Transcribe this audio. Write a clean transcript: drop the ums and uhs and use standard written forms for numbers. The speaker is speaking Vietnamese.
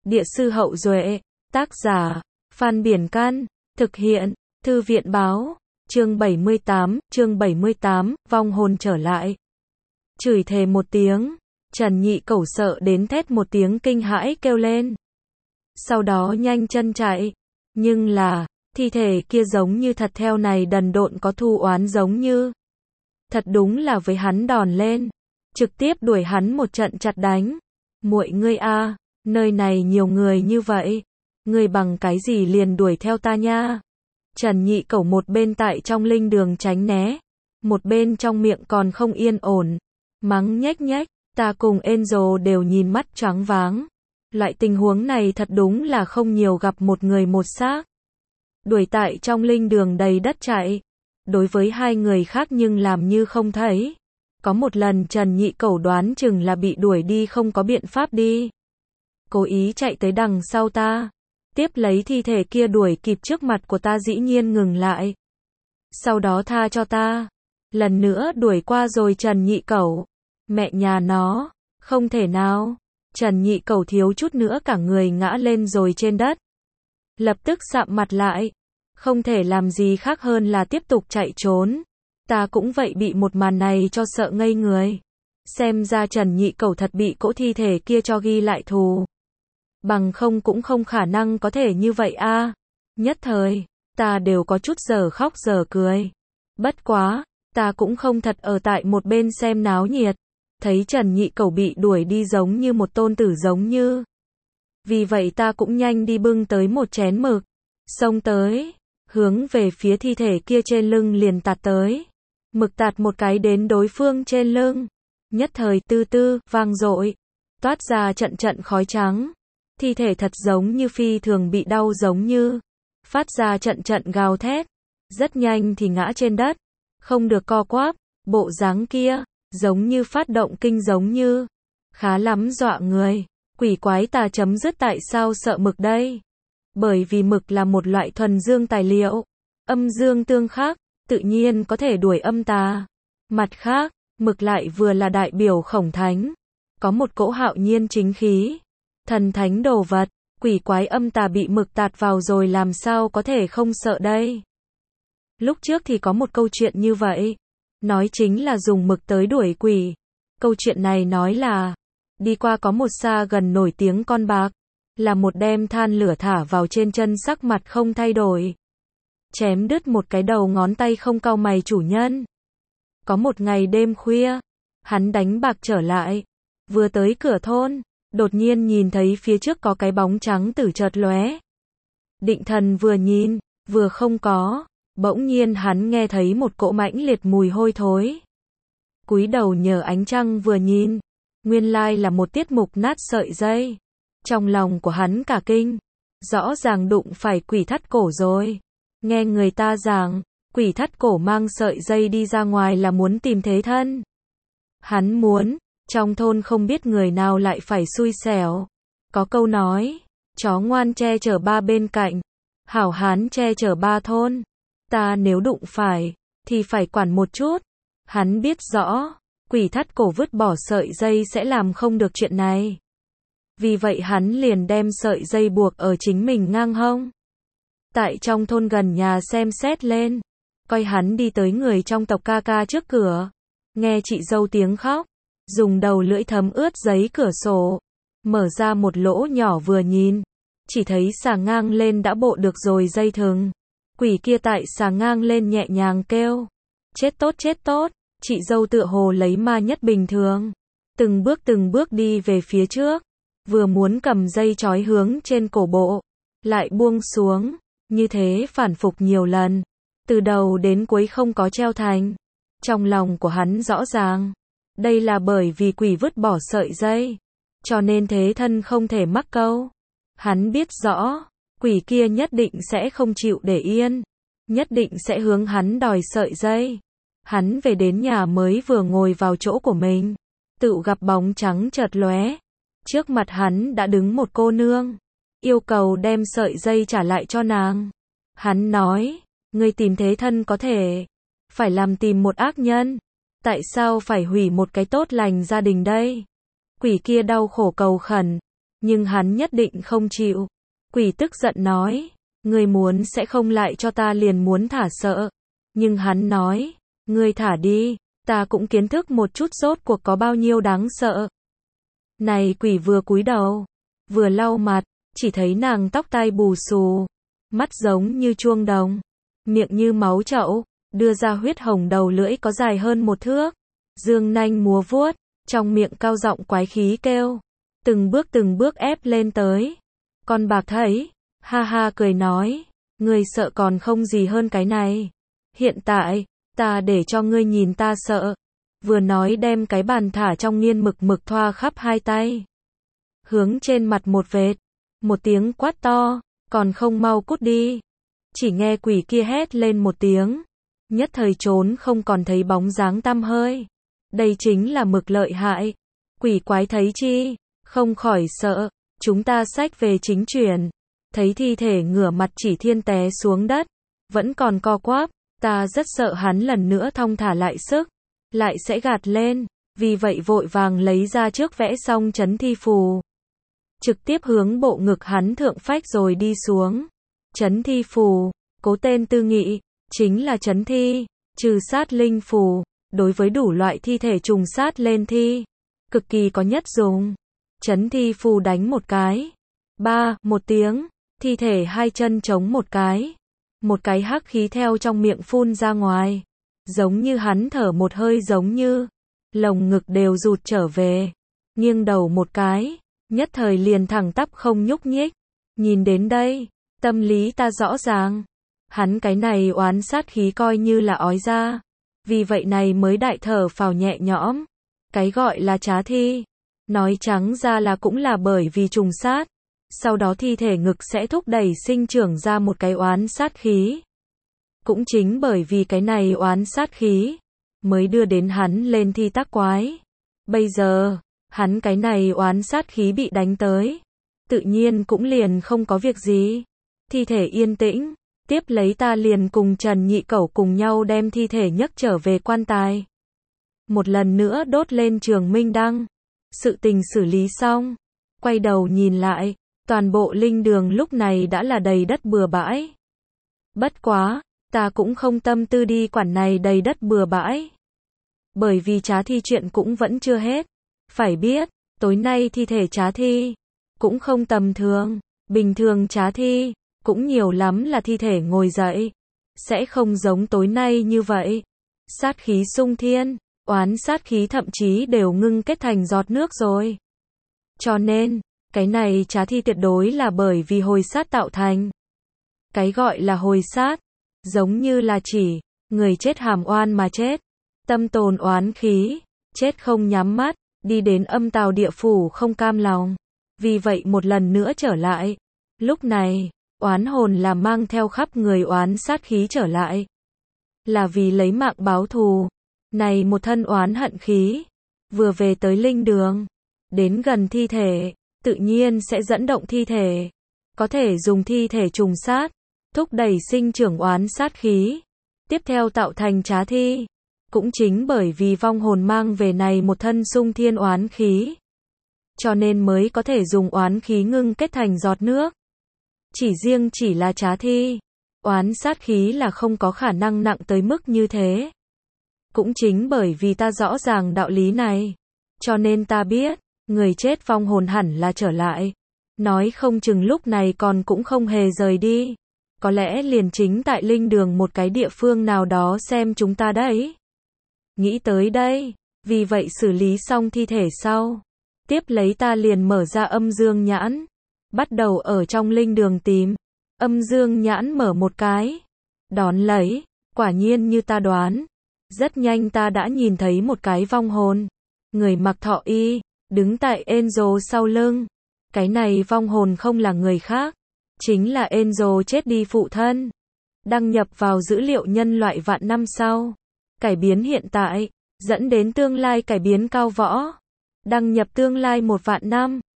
Địa sư Hậu Duệ, tác giả, Phan Biển Căn, thực hiện, Thư viện báo, chương 78, vong hồn trở lại. Chửi thề một tiếng, Trần Nhị Cẩu sợ đến thét một tiếng kinh hãi kêu lên. Sau đó nhanh chân chạy, nhưng là, thi thể kia giống như thật theo này đần độn có thù oán giống như. Thật đúng là với hắn đòn lên, trực tiếp đuổi hắn một trận chặt đánh. Muội ngươi a, nơi này nhiều người như vậy, ngươi bằng cái gì liền đuổi theo ta nha. Trần Nhị Cẩu một bên tại trong linh đường tránh né, một bên trong miệng còn không yên ổn, mắng nhếch nhếch, ta cùng Angel đều nhìn mắt choáng váng. Loại tình huống này thật đúng là không nhiều gặp một người một xác. Đuổi tại trong linh đường đầy đất chạy, đối với hai người khác nhưng làm như không thấy. Có một lần Trần Nhị Cẩu đoán chừng là bị đuổi đi không có biện pháp đi. Cố ý chạy tới đằng sau ta, tiếp lấy thi thể kia đuổi kịp trước mặt của ta dĩ nhiên ngừng lại. Sau đó tha cho ta, lần nữa đuổi qua rồi Trần Nhị Cẩu. Mẹ nhà nó, không thể nào. Trần Nhị Cẩu thiếu chút nữa cả người ngã lên rồi trên đất. Lập tức sạm mặt lại, không thể làm gì khác hơn là tiếp tục chạy trốn. Ta cũng vậy bị một màn này cho sợ ngây người. Xem ra Trần Nhị Cẩu thật bị cỗ thi thể kia cho ghi lại thù. Bằng không cũng không khả năng có thể như vậy a. Nhất thời, ta đều có chút giờ khóc giờ cười. Bất quá, ta cũng không thật ở tại một bên xem náo nhiệt. Thấy Trần Nhị Cẩu bị đuổi đi giống như một tôn tử giống như. Vì vậy ta cũng nhanh đi bưng tới một chén mực. Xông tới, hướng về phía thi thể kia trên lưng liền tạt tới. Mực tạt một cái đến đối phương trên lưng. Nhất thời tư tư, vang dội, toát ra trận trận khói trắng. Thi thể thật giống như phi thường bị đau giống như. Phát ra trận trận gào thét. Rất nhanh thì ngã trên đất. Không được co quắp, bộ dáng kia, giống như phát động kinh giống như. Khá lắm dọa người. Quỷ quái tà chấm dứt tại sao sợ mực đây? Bởi vì mực là một loại thuần dương tài liệu. Âm dương tương khắc, tự nhiên có thể đuổi âm tà. Mặt khác, mực lại vừa là đại biểu khổng thánh. Có một cỗ hạo nhiên chính khí. Thần thánh đồ vật, quỷ quái âm tà bị mực tạt vào rồi làm sao có thể không sợ đây? Lúc trước thì có một câu chuyện như vậy. Nói chính là dùng mực tới đuổi quỷ. Câu chuyện này nói là, đi qua có một xa gần nổi tiếng con bạc. Là một đem than lửa thả vào trên chân sắc mặt không thay đổi. Chém đứt một cái đầu ngón tay không cau mày chủ nhân. Có một ngày đêm khuya, hắn đánh bạc trở lại. Vừa tới cửa thôn, đột nhiên nhìn thấy phía trước có cái bóng trắng tử chợt lóe. Định thần vừa nhìn, vừa không có. Bỗng nhiên hắn nghe thấy một cỗ mãnh liệt mùi hôi thối. Cúi đầu nhờ ánh trăng vừa nhìn, nguyên lai là một tiết mục nát sợi dây. Trong lòng của hắn cả kinh, rõ ràng đụng phải quỷ thắt cổ rồi. Nghe người ta giảng, quỷ thắt cổ mang sợi dây đi ra ngoài là muốn tìm thế thân. Hắn muốn, trong thôn không biết người nào lại phải xui xẻo. Có câu nói, chó ngoan che chở ba bên cạnh, hảo hán che chở ba thôn. Ta nếu đụng phải, thì phải quản một chút. Hắn biết rõ, quỷ thắt cổ vứt bỏ sợi dây sẽ làm không được chuyện này. Vì vậy hắn liền đem sợi dây buộc ở chính mình ngang hông. Tại trong thôn gần nhà xem xét lên, coi hắn đi tới người trong tộc ca ca trước cửa. Nghe chị dâu tiếng khóc, dùng đầu lưỡi thấm ướt giấy cửa sổ, mở ra một lỗ nhỏ vừa nhìn, chỉ thấy xà ngang lên đã bộ được rồi dây thừng. Quỷ kia tại xà ngang lên nhẹ nhàng kêu, chết tốt, chị dâu tựa hồ lấy ma nhất bình thường. Từng bước đi về phía trước, vừa muốn cầm dây trói hướng trên cổ bộ, lại buông xuống, như thế phản phục nhiều lần, từ đầu đến cuối không có treo thành. Trong lòng của hắn rõ ràng, đây là bởi vì quỷ vứt bỏ sợi dây, cho nên thế thân không thể mắc câu. Hắn biết rõ, quỷ kia nhất định sẽ không chịu để yên, nhất định sẽ hướng hắn đòi sợi dây. Hắn về đến nhà mới vừa ngồi vào chỗ của mình, tự gặp bóng trắng chợt lóe. Trước mặt hắn đã đứng một cô nương, yêu cầu đem sợi dây trả lại cho nàng. Hắn nói, ngươi tìm thế thân có thể, phải làm tìm một ác nhân. Tại sao phải hủy một cái tốt lành gia đình đây? Quỷ kia đau khổ cầu khẩn, nhưng hắn nhất định không chịu. Quỷ tức giận nói, ngươi muốn sẽ không lại cho ta liền muốn thả sợ. Nhưng hắn nói, ngươi thả đi, ta cũng kiến thức một chút rốt cuộc có bao nhiêu đáng sợ. Này quỷ vừa cúi đầu, vừa lau mặt, chỉ thấy nàng tóc tai bù xù, mắt giống như chuông đồng, miệng như máu chậu, đưa ra huyết hồng đầu lưỡi có dài hơn 1 thước, dương nanh múa vuốt, trong miệng cao giọng quái khí kêu, từng bước ép lên tới. Con bạc thấy, ha ha cười nói, ngươi sợ còn không gì hơn cái này. Hiện tại, ta để cho ngươi nhìn ta sợ. Vừa nói đem cái bàn thả trong nghiên mực thoa khắp 2 tay. Hướng trên mặt một vệt, một tiếng quát to, còn không mau cút đi. Chỉ nghe quỷ kia hét lên một tiếng, nhất thời trốn không còn thấy bóng dáng tăm hơi. Đây chính là mực lợi hại. Quỷ quái thấy chi, không khỏi sợ, chúng ta xách về chính truyền. Thấy thi thể ngửa mặt chỉ thiên té xuống đất, vẫn còn co quắp, ta rất sợ hắn lần nữa thong thả lại sức, lại sẽ gạt lên, vì vậy vội vàng lấy ra trước vẽ xong chấn thi phù. Trực tiếp hướng bộ ngực hắn thượng phách rồi đi xuống. Chấn thi phù, cố tên tư nghị, chính là chấn thi, trừ sát linh phù, đối với đủ loại thi thể trùng sát lên thi, cực kỳ có nhất dùng. Chấn thi phù đánh một cái, một tiếng, thi thể 2 chân chống một cái hắc khí theo trong miệng phun ra ngoài, giống như hắn thở một hơi giống như, lồng ngực đều rụt trở về, nghiêng đầu một cái, nhất thời liền thẳng tắp không nhúc nhích. Nhìn đến đây, tâm lý ta rõ ràng, hắn cái này oán sát khí coi như là ói ra, vì vậy này mới đại thở phào nhẹ nhõm. Cái gọi là trá thi, nói trắng ra là cũng là bởi vì trùng sát, sau đó thi thể ngực sẽ thúc đẩy sinh trưởng ra một cái oán sát khí. Cũng chính bởi vì cái này oán sát khí, mới đưa đến hắn lên thi tác quái. Bây giờ, hắn cái này oán sát khí bị đánh tới, tự nhiên cũng liền không có việc gì. Thi thể yên tĩnh, tiếp lấy ta liền cùng Trần Nhị Cẩu cùng nhau đem thi thể nhấc trở về quan tài. Một lần nữa đốt lên trường minh đăng. Sự tình xử lý xong, quay đầu nhìn lại, toàn bộ linh đường lúc này đã là đầy đất bừa bãi. Bất quá, ta cũng không tâm tư đi quản này đầy đất bừa bãi. Bởi vì trá thi chuyện cũng vẫn chưa hết. Phải biết, tối nay thi thể trá thi cũng không tầm thường, bình thường trá thi cũng nhiều lắm là thi thể ngồi dậy, sẽ không giống tối nay như vậy. Sát khí sung thiên, oán sát khí thậm chí đều ngưng kết thành giọt nước rồi. Cho nên, cái này trá thi tuyệt đối là bởi vì hồi sát tạo thành. Cái gọi là hồi sát, giống như là chỉ người chết hàm oan mà chết, tâm tồn oán khí, chết không nhắm mắt, đi đến âm tào địa phủ không cam lòng. Vì vậy một lần nữa trở lại. Lúc này, oán hồn là mang theo khắp người oán sát khí trở lại. Là vì lấy mạng báo thù. Này một thân oán hận khí, vừa về tới linh đường, đến gần thi thể, tự nhiên sẽ dẫn động thi thể. Có thể dùng thi thể trùng sát, thúc đẩy sinh trưởng oán sát khí. Tiếp theo tạo thành trá thi. Cũng chính bởi vì vong hồn mang về này một thân sung thiên oán khí, cho nên mới có thể dùng oán khí ngưng kết thành giọt nước. Chỉ là trá thi, oán sát khí là không có khả năng nặng tới mức như thế. Cũng chính bởi vì ta rõ ràng đạo lý này, cho nên ta biết, người chết vong hồn hẳn là trở lại. Nói không chừng lúc này còn cũng không hề rời đi. Có lẽ liền chính tại linh đường một cái địa phương nào đó xem chúng ta đấy. Nghĩ tới đây, vì vậy xử lý xong thi thể sau. Tiếp lấy ta liền mở ra âm dương nhãn. Bắt đầu ở trong linh đường tìm. Âm dương nhãn mở một cái. Đón lấy, quả nhiên như ta đoán. Rất nhanh ta đã nhìn thấy một cái vong hồn. Người mặc thọ y, đứng tại Angel sau lưng. Cái này vong hồn không là người khác. Chính là Angel chết đi phụ thân. Đăng nhập vào dữ liệu nhân loại vạn năm sau. Cải biến hiện tại, dẫn đến tương lai cải biến cao võ. Đăng nhập tương lai 1 vạn năm.